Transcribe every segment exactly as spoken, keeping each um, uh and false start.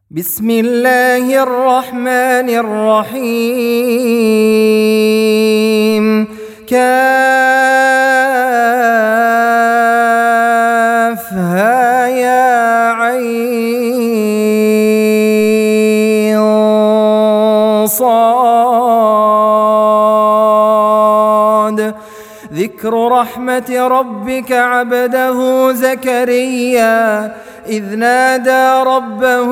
بسم الله الرحمن الرحيم. كافها يا عين صاد. ذكر رحمة ربك عبده زكريا إذ نادى ربه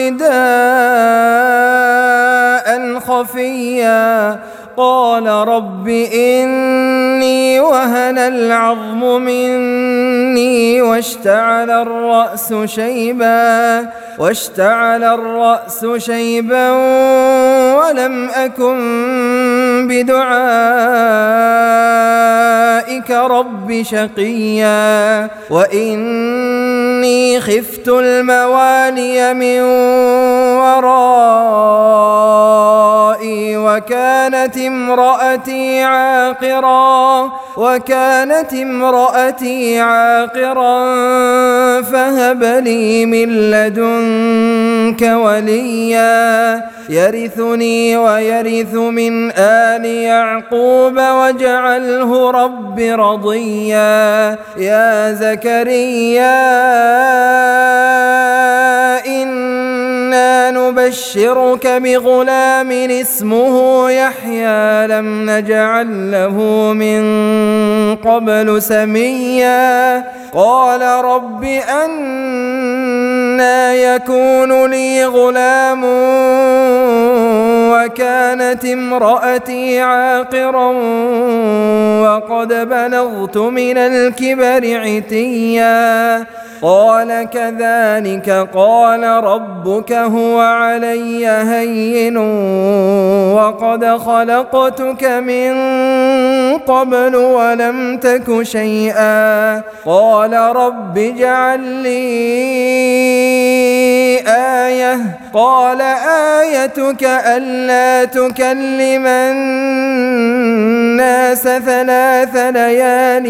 نداء خفيا قال رب إني وهن العظم مني واشتعل الرأس شيبا واشتعل الرأس شيبا ولم أكن بدعائك رب شقيا وإني خفت الموالي من ورائي وكانت امرأتي عاقرا وكانت امرأتي عاقرا فهب لي من لدنك وليا يرثني ويرث من آل يعقوب واجعله رب رضيا. يا زكريا إنا نبشرك بغلام اسمه يحيى لم نجعل له من قبل سميا قال رب أنى يكون لي غلام وكانت امرأتي عاقرا وقد بلغت من الكبر عتيا قال كذلك قال ربك هو علي هين وقد خلقتك من قبل ولم تك شيئا قال رب اجعل لي آية قال آيتك ألا تكلم الناس ثلاث ليال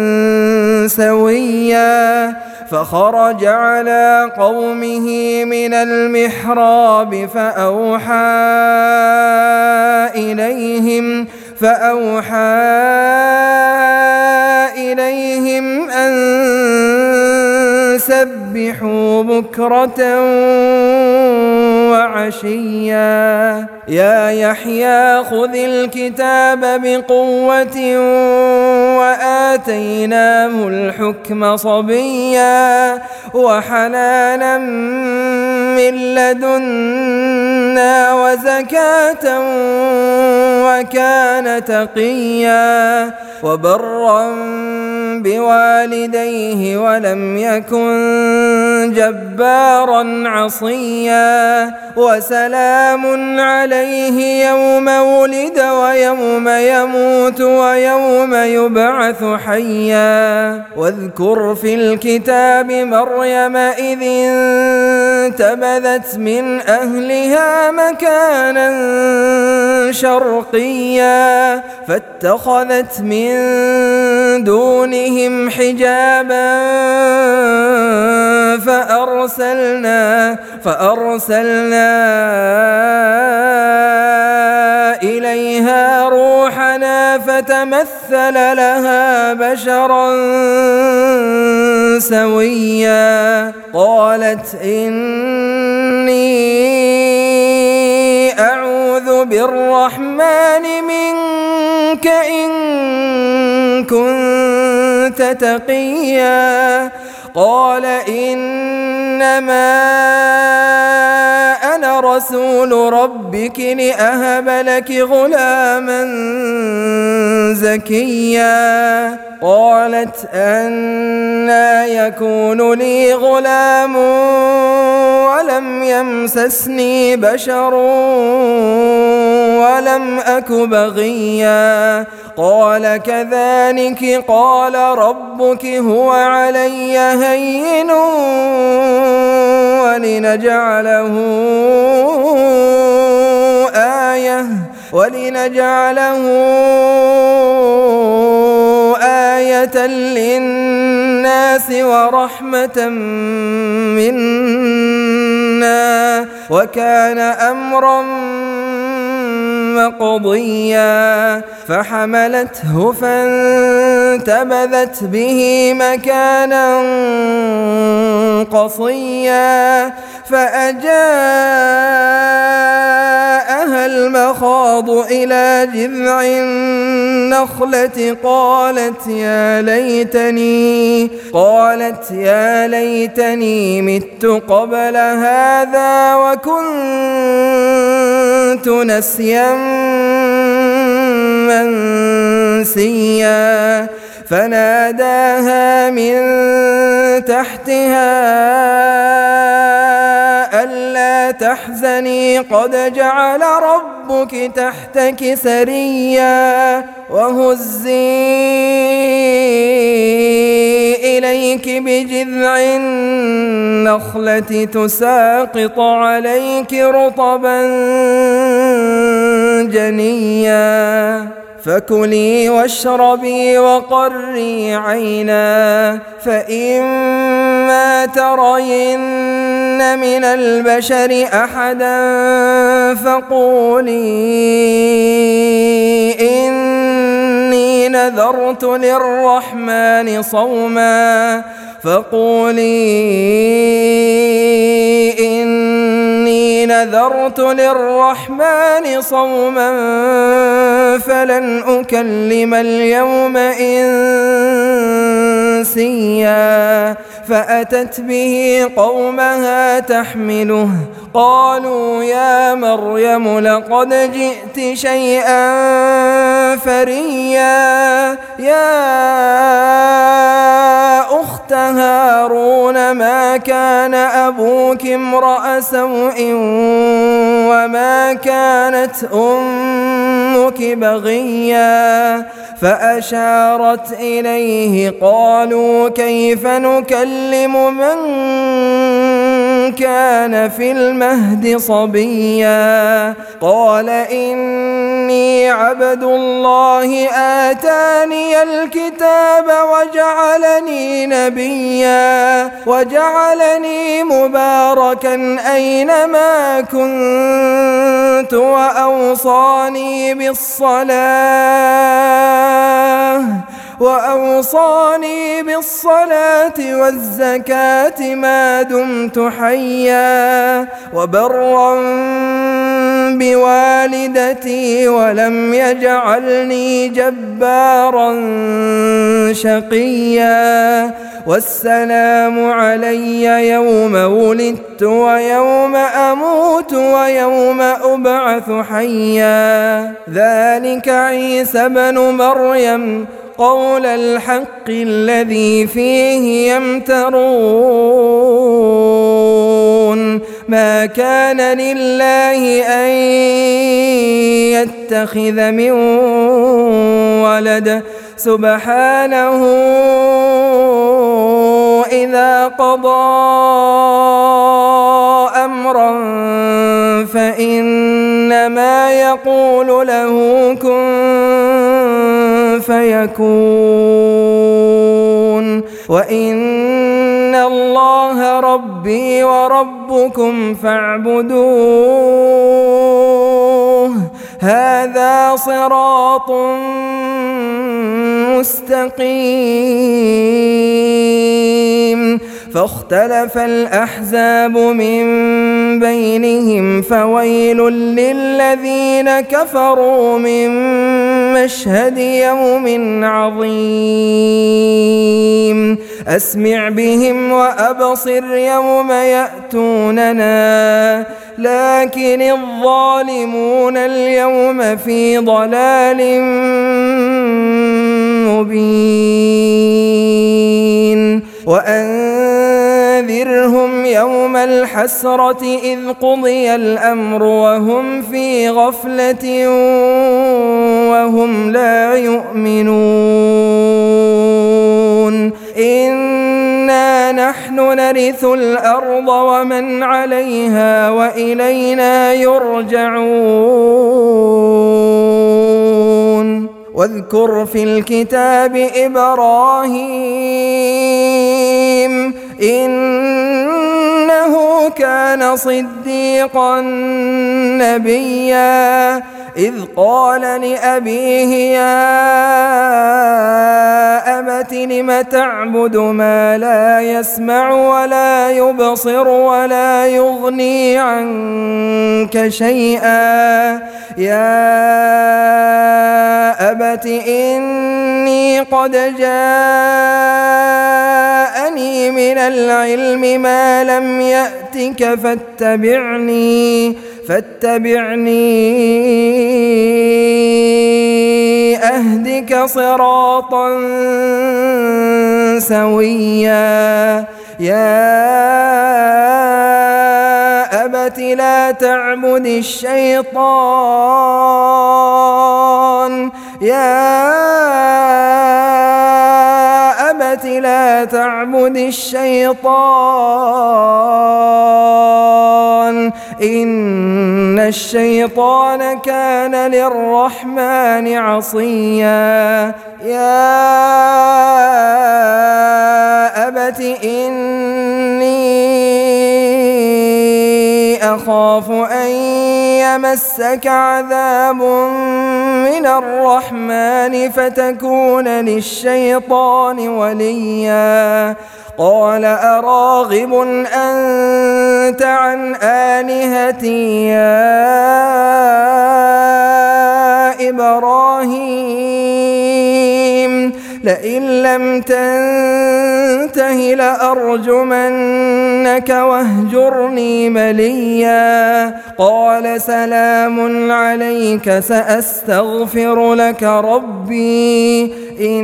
سويا فخرج على قومه من المحراب فأوحى إليهم فأوحى إليهم أن سبحوا بكرة وعشيا. يا يحيى خذ الكتاب بقوة وآتيناه الحكم صبيا وحنانا من لدنا وزكاة وكان تقيا وبرا بوالديه ولم يكن جبارا عصيا وسلام عليه يوم ولد ويوم يموت ويوم يبعث حيا. واذكر في الكتاب مريم إذ انتبذت من أهلها مكانا شرقيا فاتخذت من دونهم حجابا فأرسلنا فأرسلنا إليها روحنا فتمثل لها بشرا سويا قالت إني أعوذ بالرحمن منك إن كنت تقيا قال إنما أنا رسول ربك لأهب لك غلاما زكيا قالت أنى يكون لي غلام ولم يمسسني بشر ولم أك بغيا قال كذلك قال ربك هو علي هين ولنجعله آية ولنجعله آية للناس ورحمة منا وكان أمرا مقضيا فحملته فانتبذت به مكانا قصيا فأجاءها المخاض إلى جذع النخلة قالت يا ليتني قالت يا ليتني مت قبل هذا وكنت نسيا منسيا فناداها من تحتها ألا تحزني قد جعل ربك تحتك سريا وهزي إليك بجذع النخلة تساقط عليك رطبا جنيا فكلي واشربي وقري عينا فإما ترين من البشر أحدا فقولي إني نذرت للرحمن صوما فقولي إني نذرت للرحمن صوما فلن أكلم اليوم إنسيا فأتت به قومها تحمله قالوا يا مريم لقد جئت شيئا فريا يا أخت هارون ما كان أبوك امرأ سوء وما كانت أمك بغيا فأشارت إليه قالوا كيف نكلم من كان في المهد صبيا قال إني عبد الله آتاني الكتاب وجعلني نبيا وجعلني مباركا أينما كنت وأوصاني بالصلاة وأوصاني بالصلاة والزكاة ما دمت حيا وبرا بوالدتي ولم يجعلني جبارا شقيا والسلام علي يوم ولدت ويوم أموت ويوم أبعث حيا ذلك عيسى بن مريم قول الحق الذي فيه يمترون ما كان لله أن يتخذ من ولد سبحانه إذا قضى أمرا فإنما يقول له كن فيكون وإن الله ربي وربكم فاعبدوه هذا صراط مستقيم فاختلف الأحزاب من بينهم فويل للذين كفروا من مشهد يوم عظيم أسمع بهم وأبصر يوم يأتوننا لكن الظالمون اليوم في ضلال مبين وأنذرهم يوم الحسرة إذ قضي الأمر وهم في غفلة وهم لا يؤمنون إنا نحن نرث الأرض ومن عليها وإلينا يرجعون واذكر في الكتاب إبراهيم إنه إنه كان صديقا نبيا إذ قال لأبيه يا أبت لم تعبد ما لا يسمع ولا يبصر ولا يغني عنك شيئا يا أبت إني قد جاءني من العلم ما لم يأتك فاتبعني فاتبعني أهدك صراطا سويا يا أبت لا تعبد الشيطان يا أبت لا تعبد الشيطان إن الشيطان كان للرحمن عصيا يا أبت إني أخاف أن يمسك عذاب من الرحمن فتكون للشيطان وليا قال أراغب أنت عن آلهتي يا إبراهيم لئن لم تنته لأرجمنك واهجرني مليا قال سلام عليك سأستغفر لك ربي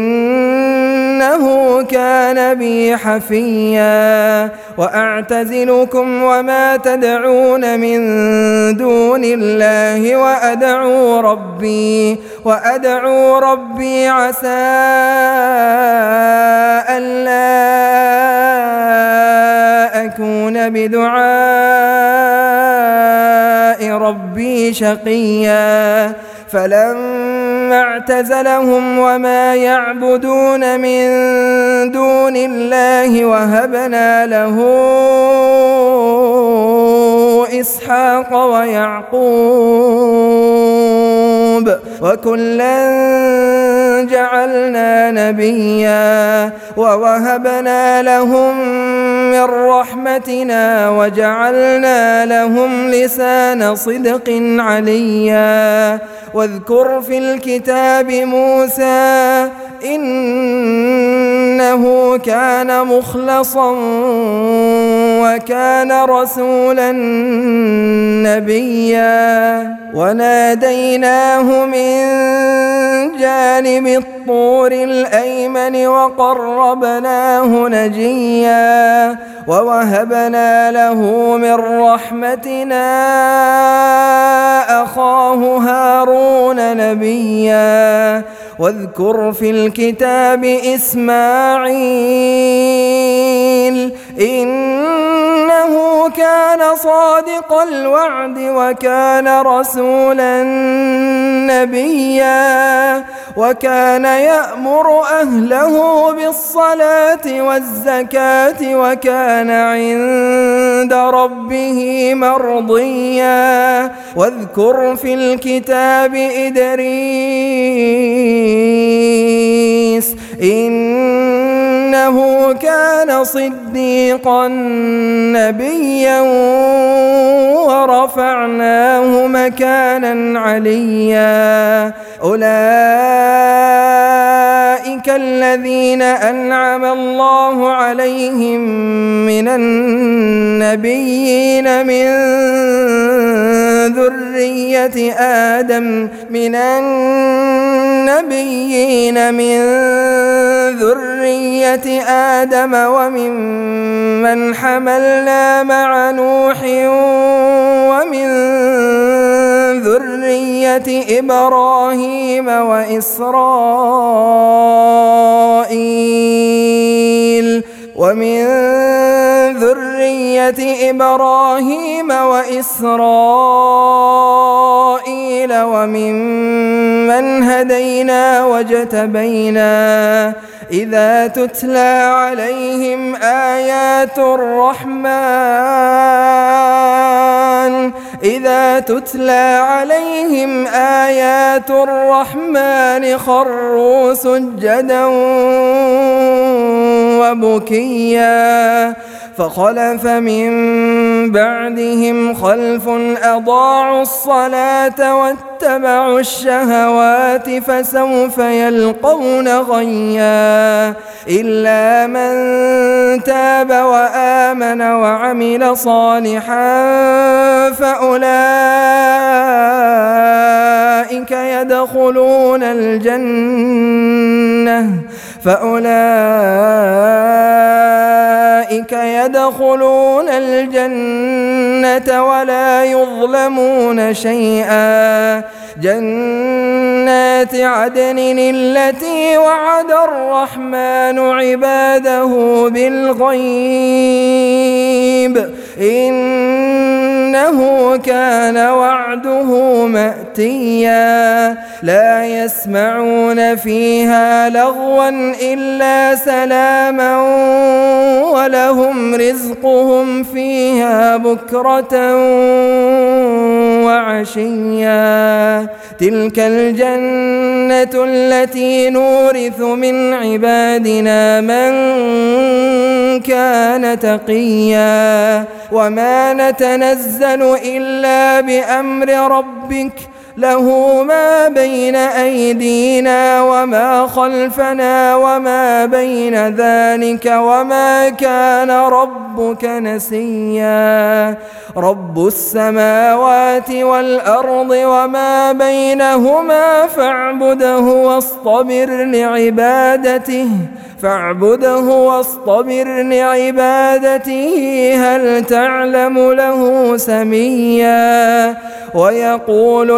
إنه كان بي حفيا وأعتزلكم وما تدعون من دون الله وأدعو ربي وأدعو ربي عسى ألا أكون بدعاء ربي شقيا فلما اعتزلهم وما يعبدون من دون الله وهبنا له إسحاق ويعقوب وكلا جعلنا نبيا ووهبنا لهم من رحمتنا وجعلنا لهم لسان صدق عليا واذكر في الكتاب موسى إنه كان مخلصا وكان رسولا نبيا وناديناه من جانب الطور الأيمن وقربناه نجيا ووهبنا له من رحمتنا أخاه هارون نبيا واذكر في الكتاب إسماعيل إنه كان صادق الوعد وكان رسولا نبيا وكان يأمر أهله بالصلاة والزكاة وكان عند ربه مرضيا واذكر في الكتاب إدريس إنه كان صديقا نبيا ورفعناه مكانا عليا أولئك الذين أنعم الله عليهم من النبيين من ذرية آدم من النبيين من ذرية آدم وممن حملنا مع نوح ومن ذرية إبراهيم وإسرائيل ومن ذرية إبراهيم وإسرائيل ومن ممن هدينا واجتبينا إذا تتلى عليهم آيات الرحمن إذا تتلى عليهم آيات الرحمن خروا سجدا وبكيا فخلف من بعدهم خلف أضاعوا الصلاة واتبعوا الشهوات فسوف يلقون غيا إلا من تاب وآمن وعمل صالحا فأولئك يدخلون الجنة فأولئك يدخلون الجنة ولا يظلمون شيئا جنات عدن التي وعد الرحمن عباده بالغيب إنه كان وعده مأتيا لا يسمعون فيها لغوا إلا سلاما ولهم رزقهم فيها بكرة وعشيا تلك الجنة التي نورث من عبادنا من كان تقيا وما نتنزل إلا بأمر ربك له ما بين أيدينا وما خلفنا وما بين ذلك وما كان ربك نسيا رب السماوات والأرض وما بينهما فاعبده واصطبر لعبادته فاعبده واصطبر لعبادته هل تعلم له سميا ويقول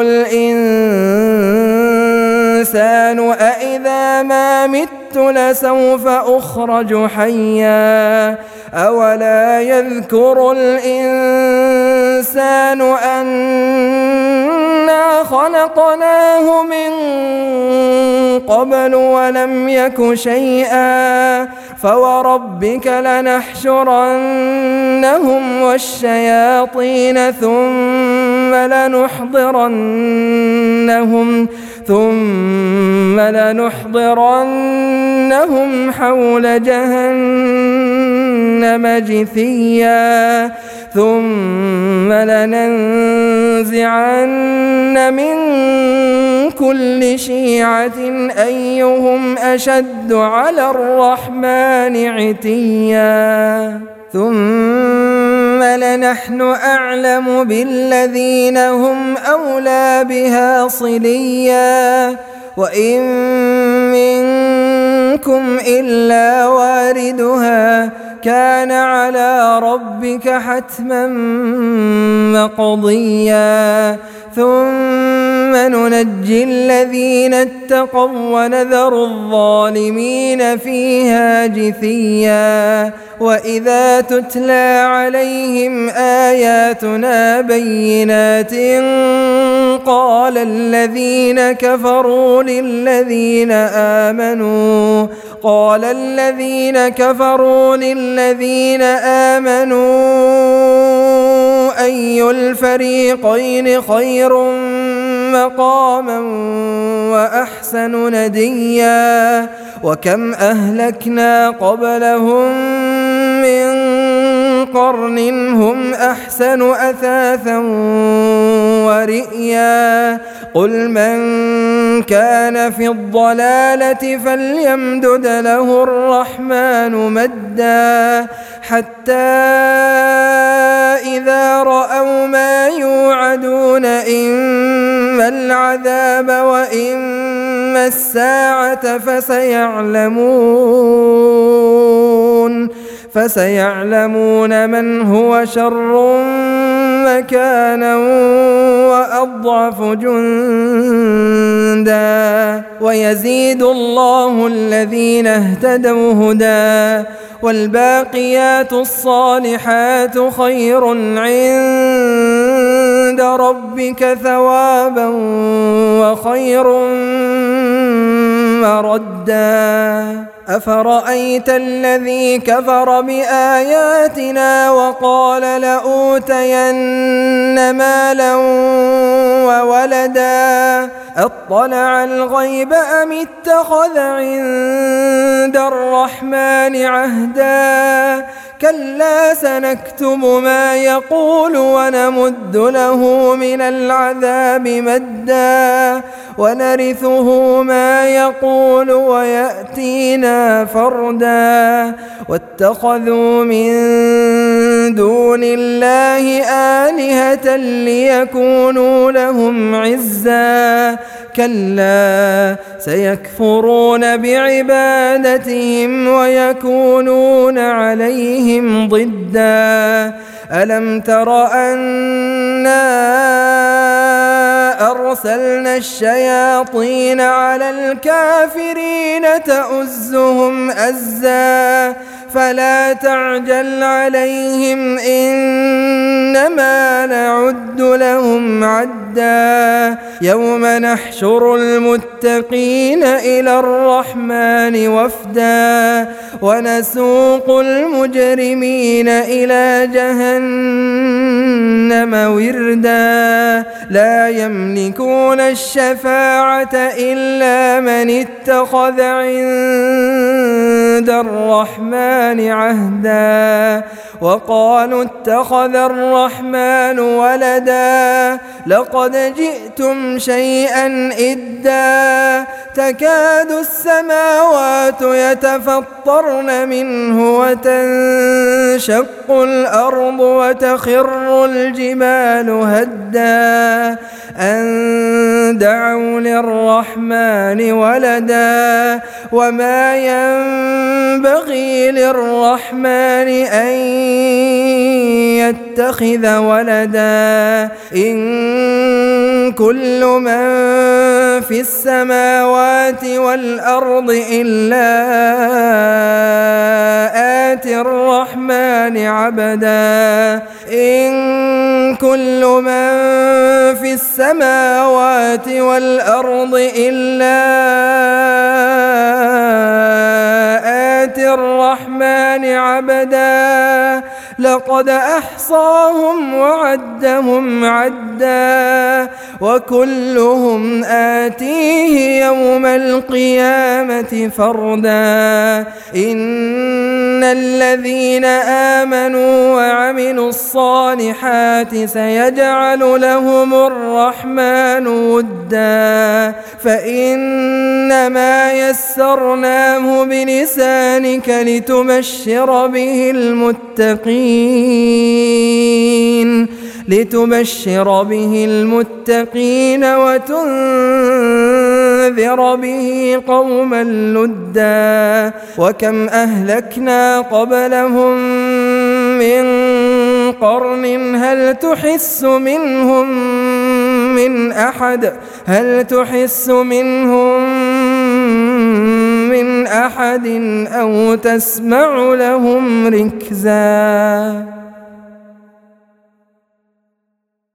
الإنسان أإذا ما مت لسوف أخرج حيا أولا يذكر الإنسان أنا خلقناه من قبل ولم يك شيئا فوربك لنحشرنهم والشياطين ثم لنحضرنهم ثم لنحضرنهم حول جهنم جثيا ثم لننزعن من كل شيعة أيهم أشد على الرحمن عتيا ثم لنحن أعلم بالذين هم أولى بها صليا وإن منكم إلا واردها كان على ربك حتما مقضيا ثم ننجي الذين اتقوا ونذر الظالمين فيها جثيا وإذا تتلى عليهم آياتنا بينات قال الذين كفروا للذين آمنوا قال الذين كفروا للذين آمنوا أي الفريقين خير مقاما وأحسن نديا وكم أهلكنا قبلهم من قرن هم أحسن أثاثا ورئيا قل من كان في الضلالة فليمدد له الرحمن مدا حتى إذا رأوا ما يوعدون إما العذاب وإما الساعة فسيعلمون فسيعلمون من هو شر مكانا وأضعف جندا ويزيد الله الذين اهتدوا هدى والباقيات الصالحات خير عند ربك ربك ثوابا وخير مردا. أفرأيت الذي كفر بآياتنا وقال لأوتين مالا وولدا أطلع الغيب أم اتخذ عند الرحمن عهدا كلا سنكتب ما يقول ونمد له من العذاب مدا ونرثه ما يقول ويأتينا فردا. واتخذوا من دون الله آلهة ليكونوا لهم عزا كلا سيكفرون بعبادتهم ويكونون عليهم ضدا. ألم تر أنا أرسلنا الشياطين على الكافرين تؤزهم أزا فلا تعجل عليهم إنما نعد لهم عدا. يوم نحشر المتقين إلى الرحمن وفدا ونسوق المجرمين إلى جهنم وردا. لا يملكون الشفاعة إلا من اتخذ عند الرحمن عهدا وقالوا اتخذ الرحمن ولدا لقد جئتم شيئا إدا. تكاد السماوات يتفطرن منه وتنشق الأرض وتخر الجبال هدا أن دعوا للرحمن ولدا وما ينبغي للرحمن أن يتخذ ولدا. إن كل من في السماوات والأرض إلا آتي الرحمن عبدا. إن كل من في السماوات والأرض إلا آتي الرحمن عبدا لقد أحصاهم وعدهم عدا وكلهم آتيه يوم القيامة فردا. إن الذين آمنوا وعملوا الصالحات سيجعل لهم الرحمن ودا فإنما يسرناه بلسانك لتبشر به المتقين لتبشر به المتقين وتنذر به قوما لدا. وكم أهلكنا قبلهم من قرن هل تحس منهم من أحد هل تحس منهم من أحد أو تسمع لهم ركزا.